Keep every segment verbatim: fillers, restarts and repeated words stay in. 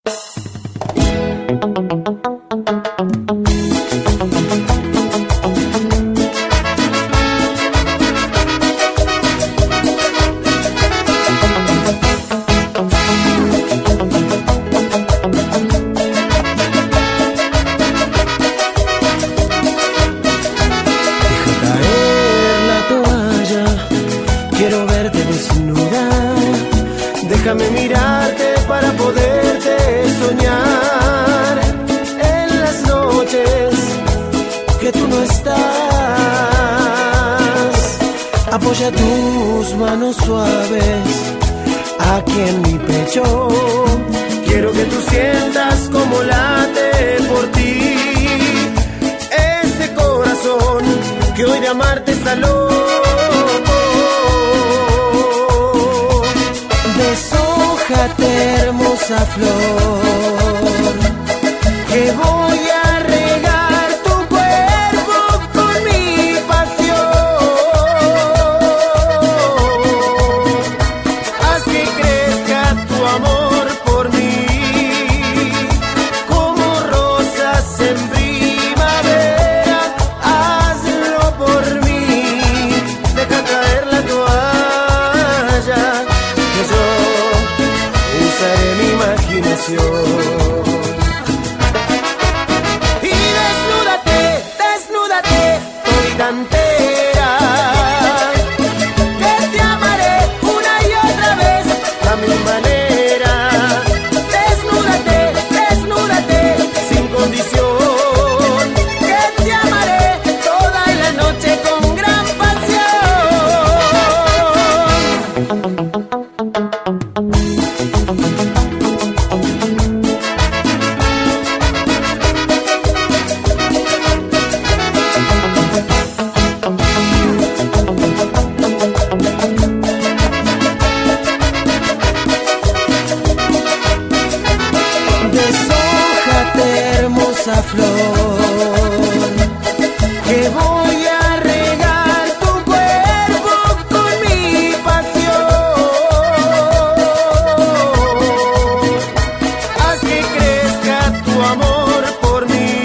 Quiero verte desnuda, déjame mirarte para poderte soñar en las noches que tú no estás. Apoya tus manos suaves aquí en mi pecho. Quiero que tú sientas como late por ti ese corazón que hoy de amarte está loco. Deshójate, hermosa flor, que voy a regar tu cuerpo con mi pasión. Haz que crezca tu amor por mí, como rosas en primavera. Hazlo por mí, deja caer la toalla, que yo usaré mi imaginación. Y desnúdate, desnúdate, todita entera, que te amaré una y otra vez a mi manera. Desnúdate, desnúdate, sin condición, que te amaré toda la noche con gran pasión. Deshójate, hermosa flor, que voy a regar tu cuerpo con mi pasión. Haz que crezca tu amor por mí,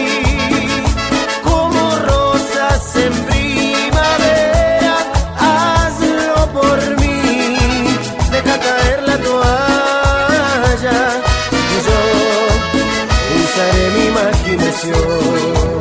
como rosas en primavera. Hazlo por mí, deja caer la toalla, usaré mi imaginación.